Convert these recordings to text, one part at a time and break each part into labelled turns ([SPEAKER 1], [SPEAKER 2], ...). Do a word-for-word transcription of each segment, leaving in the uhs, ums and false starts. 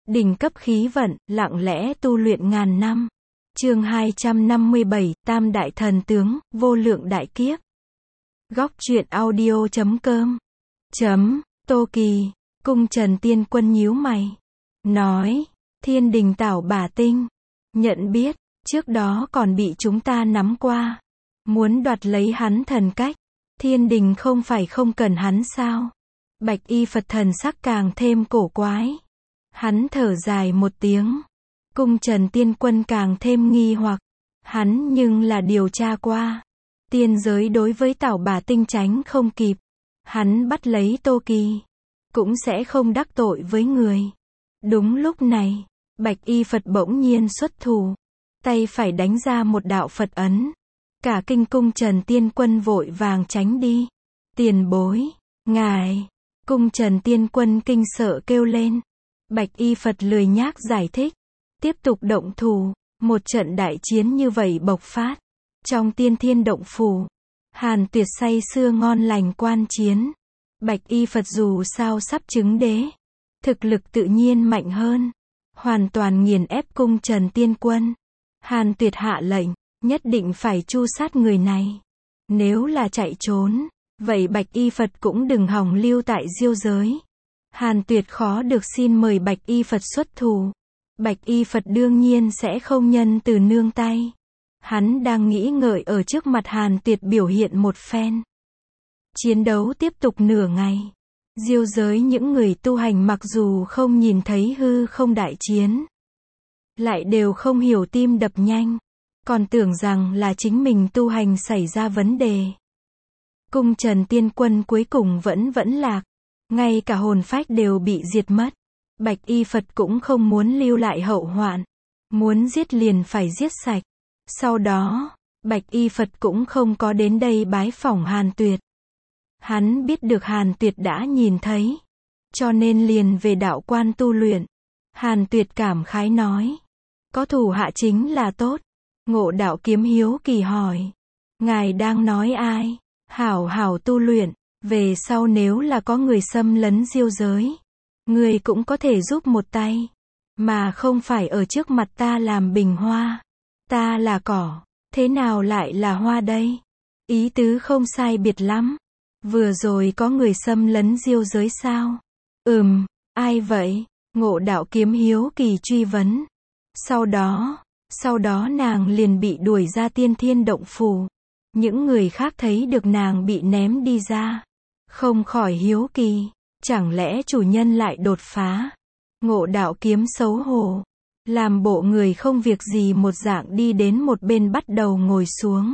[SPEAKER 1] Đỉnh cấp khí vận, lặng lẽ tu luyện ngàn năm. Chương hai trăm năm mươi bảy, Tam đại thần tướng, vô lượng đại kiếp. Góc truyện audio chấm com. Chấm, Tô Kỳ, cung Trần Tiên Quân nhíu mày. Nói, thiên đình tảo bà tinh. Nhận biết, trước đó còn bị chúng ta nắm qua. Muốn đoạt lấy hắn thần cách. Thiên đình không phải không cần hắn sao? Bạch y Phật thần sắc càng thêm cổ quái. Hắn thở dài một tiếng. Cung Trần Tiên Quân càng thêm nghi hoặc. Hắn nhưng là điều tra qua. Tiên giới đối với tảo bà tinh tránh không kịp. Hắn bắt lấy Tô Kỳ. Cũng sẽ không đắc tội với người. Đúng lúc này, Bạch y Phật bỗng nhiên xuất thủ. Tay phải đánh ra một đạo Phật ấn. Cả kinh cung Trần Tiên Quân vội vàng tránh đi. Tiền bối, ngài. Cung Trần Tiên Quân kinh sợ kêu lên. Bạch y Phật lười nhác giải thích. Tiếp tục động thủ. Một trận đại chiến như vậy bộc phát. Trong tiên thiên động phủ. Hàn Tuyệt say sưa ngon lành quan chiến. Bạch y Phật dù sao sắp chứng đế. Thực lực tự nhiên mạnh hơn. Hoàn toàn nghiền ép cung Trần Tiên Quân. Hàn Tuyệt hạ lệnh. Nhất định phải tru sát người này. Nếu là chạy trốn. Vậy Bạch y Phật cũng đừng hòng lưu tại diêu giới. Hàn Tuyệt khó được xin mời Bạch y Phật xuất thủ. Bạch y Phật đương nhiên sẽ không nhân từ nương tay. Hắn đang nghĩ ngợi ở trước mặt Hàn Tuyệt biểu hiện một phen. Chiến đấu tiếp tục nửa ngày. Diêu giới những người tu hành mặc dù không nhìn thấy hư không đại chiến. Lại đều không hiểu tim đập nhanh. Còn tưởng rằng là chính mình tu hành xảy ra vấn đề. Cung Trần Tiên Quân cuối cùng vẫn vẫn lạc. Ngay cả hồn phách đều bị diệt mất. Bạch y Phật cũng không muốn lưu lại hậu hoạn. Muốn giết liền phải giết sạch. Sau đó, Bạch y Phật cũng không có đến đây bái phỏng Hàn Tuyệt. Hắn biết được Hàn Tuyệt đã nhìn thấy. Cho nên liền về đạo quan tu luyện. Hàn Tuyệt cảm khái nói. Có thủ hạ chính là tốt. Ngộ Đạo Kiếm hiếu kỳ hỏi. Ngài đang nói ai? Hảo hảo tu luyện. Về sau nếu là có người xâm lấn diêu giới. Người cũng có thể giúp một tay. Mà không phải ở trước mặt ta làm bình hoa. Ta là cỏ. Thế nào lại là hoa đây? Ý tứ không sai biệt lắm. Vừa rồi có người xâm lấn diêu giới sao? Ừm, ai vậy? Ngộ Đạo Kiếm hiếu kỳ truy vấn. Sau đó, sau đó nàng liền bị đuổi ra tiên thiên động phủ. Những người khác thấy được nàng bị ném đi ra. Không khỏi hiếu kỳ. Chẳng lẽ chủ nhân lại đột phá? Ngộ Đạo Kiếm xấu hổ. Làm bộ người không việc gì một dạng đi đến một bên bắt đầu ngồi xuống.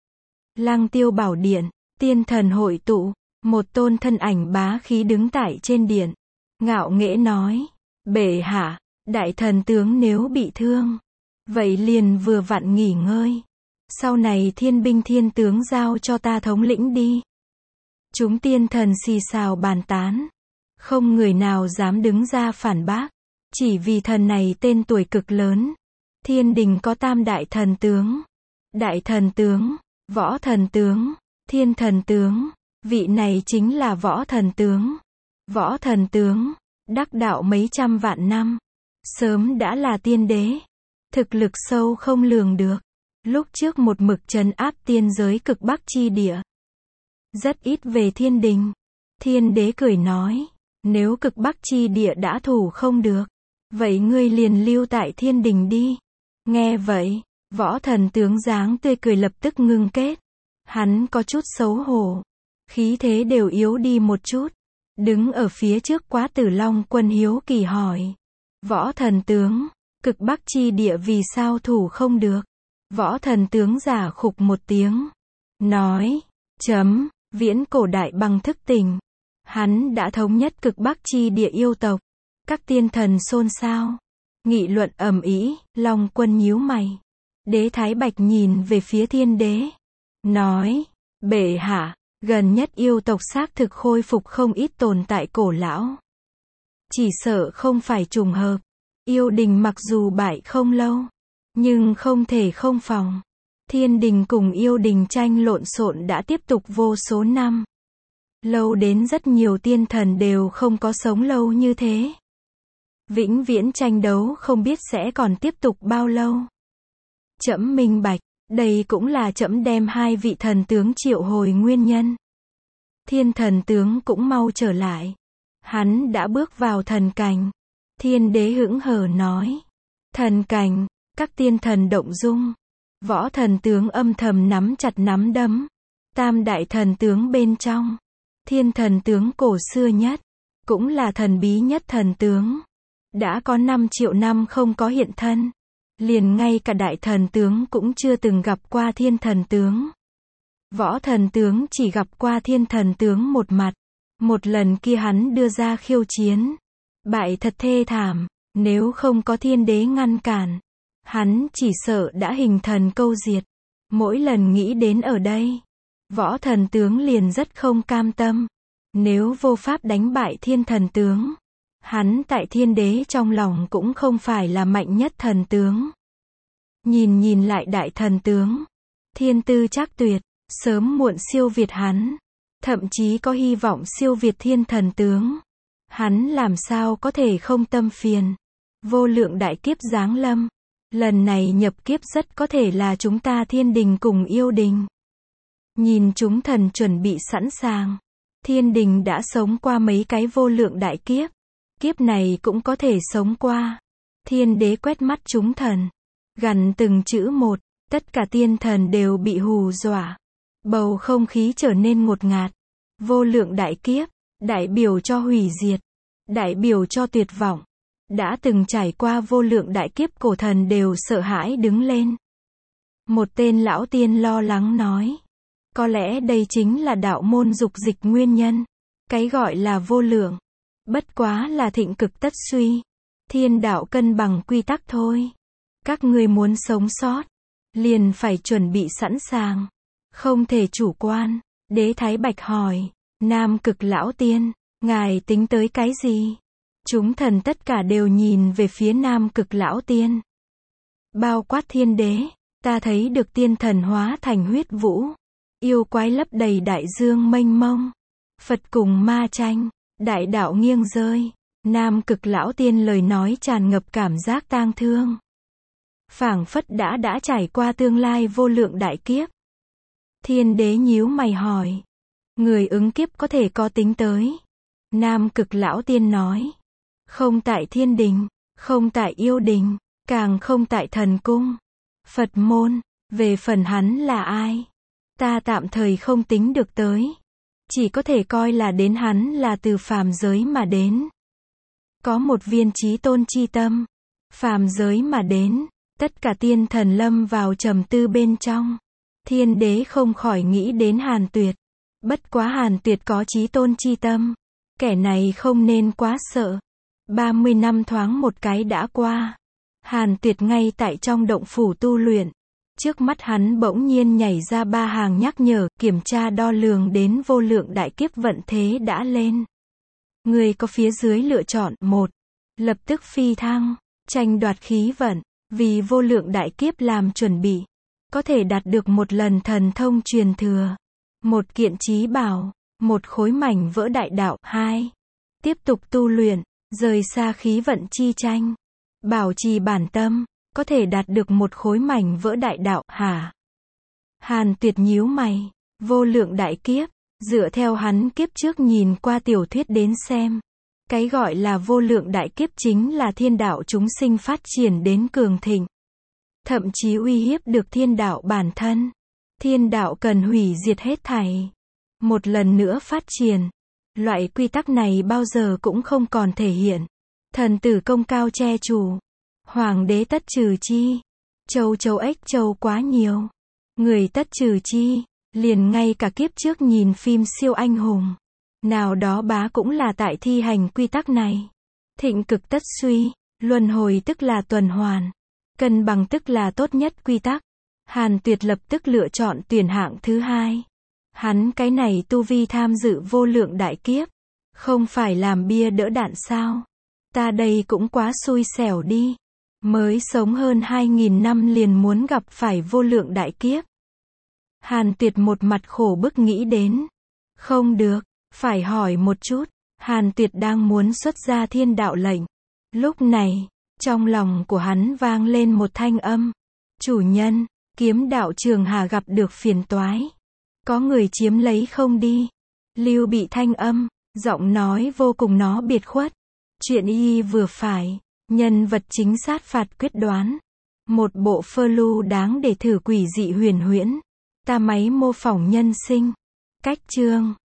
[SPEAKER 1] Lăng Tiêu Bảo Điện, tiên thần hội tụ. Một tôn thân ảnh bá khí đứng tại trên điện. Ngạo nghễ nói. Bệ hạ, đại thần tướng nếu bị thương. Vậy liền vừa vặn nghỉ ngơi. Sau này thiên binh thiên tướng giao cho ta thống lĩnh đi. Chúng tiên thần xì xào bàn tán. Không người nào dám đứng ra phản bác. Chỉ vì thần này tên tuổi cực lớn. Thiên đình có tam đại thần tướng. Đại thần tướng, võ thần tướng, thiên thần tướng. Vị này chính là võ thần tướng. Võ thần tướng, đắc đạo mấy trăm vạn năm. Sớm đã là tiên đế. Thực lực sâu không lường được. Lúc trước một mực trấn áp tiên giới cực bắc chi địa. Rất ít về thiên đình. Thiên đế cười nói. Nếu cực bắc chi địa đã thủ không được. Vậy ngươi liền lưu tại thiên đình đi. Nghe vậy, võ thần tướng dáng tươi cười lập tức ngưng kết. Hắn có chút xấu hổ. Khí thế đều yếu đi một chút. Đứng ở phía trước Quá Tử Long Quân hiếu kỳ hỏi. Võ thần tướng, cực bắc chi địa vì sao thủ không được? Võ thần tướng giả khục một tiếng. Nói, chấm, viễn cổ đại bằng thức tỉnh. Hắn đã thống nhất cực bắc chi địa yêu tộc. Các tiên thần xôn xao. Nghị luận ầm ĩ. Long Quân nhíu mày. Đế Thái Bạch nhìn về phía thiên đế. Nói, bệ hạ, gần nhất yêu tộc xác thực khôi phục không ít tồn tại cổ lão. Chỉ sợ không phải trùng hợp. Yêu đình mặc dù bại không lâu. Nhưng không thể không phòng. Thiên đình cùng yêu đình tranh lộn xộn đã tiếp tục vô số năm. Lâu đến rất nhiều tiên thần đều không có sống lâu như thế. Vĩnh viễn tranh đấu không biết sẽ còn tiếp tục bao lâu. Trẫm minh bạch, đây cũng là trẫm đem hai vị thần tướng triệu hồi nguyên nhân. Thiên thần tướng cũng mau trở lại. Hắn đã bước vào thần cảnh. Thiên đế hững hờ nói. Thần cảnh, các tiên thần động dung. Võ thần tướng âm thầm nắm chặt nắm đấm. Tam đại thần tướng bên trong. Thiên thần tướng cổ xưa nhất, cũng là thần bí nhất thần tướng. Đã có năm triệu năm không có hiện thân. Liền ngay cả đại thần tướng cũng chưa từng gặp qua thiên thần tướng. Võ thần tướng chỉ gặp qua thiên thần tướng một mặt. Một lần kia hắn đưa ra khiêu chiến. Bại thật thê thảm, nếu không có thiên đế ngăn cản. Hắn chỉ sợ đã hình thần câu diệt. Mỗi lần nghĩ đến ở đây, võ thần tướng liền rất không cam tâm. Nếu vô pháp đánh bại thiên thần tướng, hắn tại thiên đế trong lòng cũng không phải là mạnh nhất thần tướng. Nhìn nhìn lại đại thần tướng, thiên tư trác tuyệt, sớm muộn siêu việt hắn, thậm chí có hy vọng siêu việt thiên thần tướng. Hắn làm sao có thể không tâm phiền. Vô lượng đại kiếp giáng lâm. Lần này nhập kiếp rất có thể là chúng ta thiên đình cùng yêu đình. Nhìn chúng thần chuẩn bị sẵn sàng. Thiên đình đã sống qua mấy cái vô lượng đại kiếp. Kiếp này cũng có thể sống qua. Thiên đế quét mắt chúng thần. Gằn từng chữ một, tất cả tiên thần đều bị hù dọa. Bầu không khí trở nên ngột ngạt. Vô lượng đại kiếp, đại biểu cho hủy diệt, đại biểu cho tuyệt vọng. Đã từng trải qua vô lượng đại kiếp cổ thần đều sợ hãi đứng lên. Một tên lão tiên lo lắng nói. Có lẽ đây chính là đạo môn dục dịch nguyên nhân. Cái gọi là vô lượng. Bất quá là thịnh cực tất suy. Thiên đạo cân bằng quy tắc thôi. Các ngươi muốn sống sót, liền phải chuẩn bị sẵn sàng. Không thể chủ quan. Đế Thái Bạch hỏi. Nam Cực lão tiên, ngài tính tới cái gì? Chúng thần tất cả đều nhìn về phía Nam Cực lão tiên. Bao quát thiên đế, ta thấy được tiên thần hóa thành huyết vũ. Yêu quái lấp đầy đại dương mênh mông. Phật cùng ma tranh, đại đạo nghiêng rơi. Nam Cực lão tiên lời nói tràn ngập cảm giác tang thương. Phảng phất đã đã trải qua tương lai vô lượng đại kiếp. Thiên đế nhíu mày hỏi. Người ứng kiếp có thể có tính tới. Nam Cực lão tiên nói. Không tại thiên đình, không tại yêu đình, càng không tại thần cung. Phật môn, về phần hắn là ai? Ta tạm thời không tính được tới. Chỉ có thể coi là đến hắn là từ phàm giới mà đến. Có một viên chí tôn chi tâm. Phàm giới mà đến, tất cả tiên thần lâm vào trầm tư bên trong. Thiên đế không khỏi nghĩ đến Hàn Tuyệt. Bất quá Hàn Tuyệt có chí tôn chi tâm. Kẻ này không nên quá sợ. ba mươi năm thoáng một cái đã qua. Hàn Tuyệt ngay tại trong động phủ tu luyện. Trước mắt hắn bỗng nhiên nhảy ra ba hàng nhắc nhở, kiểm tra đo lường đến vô lượng đại kiếp vận thế đã lên. Người có phía dưới lựa chọn. Một. Lập tức phi thăng, tranh đoạt khí vận, vì vô lượng đại kiếp làm chuẩn bị. Có thể đạt được một lần thần thông truyền thừa. Một kiện chí bảo, một khối mảnh vỡ đại đạo. Hai. Tiếp tục tu luyện, rời xa khí vận chi tranh. Bảo trì bản tâm, có thể đạt được một khối mảnh vỡ đại đạo. Hả? Hàn Tuyệt nhíu mày. Vô lượng đại kiếp, dựa theo hắn kiếp trước nhìn qua tiểu thuyết đến xem. Cái gọi là vô lượng đại kiếp chính là thiên đạo chúng sinh phát triển đến cường thịnh. Thậm chí uy hiếp được thiên đạo bản thân. Thiên đạo cần hủy diệt hết thảy. Một lần nữa phát triển. Loại quy tắc này bao giờ cũng không còn thể hiện. Thần tử công cao che chủ. Hoàng đế tất trừ chi. Châu châu ếch châu quá nhiều. Người tất trừ chi. Liền ngay cả kiếp trước nhìn phim siêu anh hùng. Nào đó bá cũng là tại thi hành quy tắc này. Thịnh cực tất suy. Luân hồi tức là tuần hoàn. Cân bằng tức là tốt nhất quy tắc. Hàn Tuyệt lập tức lựa chọn tuyển hạng thứ hai. Hắn cái này tu vi tham dự vô lượng đại kiếp. Không phải làm bia đỡ đạn sao? Ta đây cũng quá xui xẻo đi. Mới sống hơn hai nghìn năm liền muốn gặp phải vô lượng đại kiếp. Hàn Tuyệt một mặt khổ bức nghĩ đến. Không được, phải hỏi một chút. Hàn Tuyệt đang muốn xuất ra thiên đạo lệnh. Lúc này, trong lòng của hắn vang lên một thanh âm. Chủ nhân, kiếm đạo Trường Hà gặp được phiền toái. Có người chiếm lấy không đi. Lưu Bị thanh âm, giọng nói vô cùng nó biệt khuất. Chuyện y vừa phải, nhân vật chính sát phạt quyết đoán. Một bộ phơ lưu đáng để thử quỷ dị huyền huyễn. Ta máy mô phỏng nhân sinh. Cách chương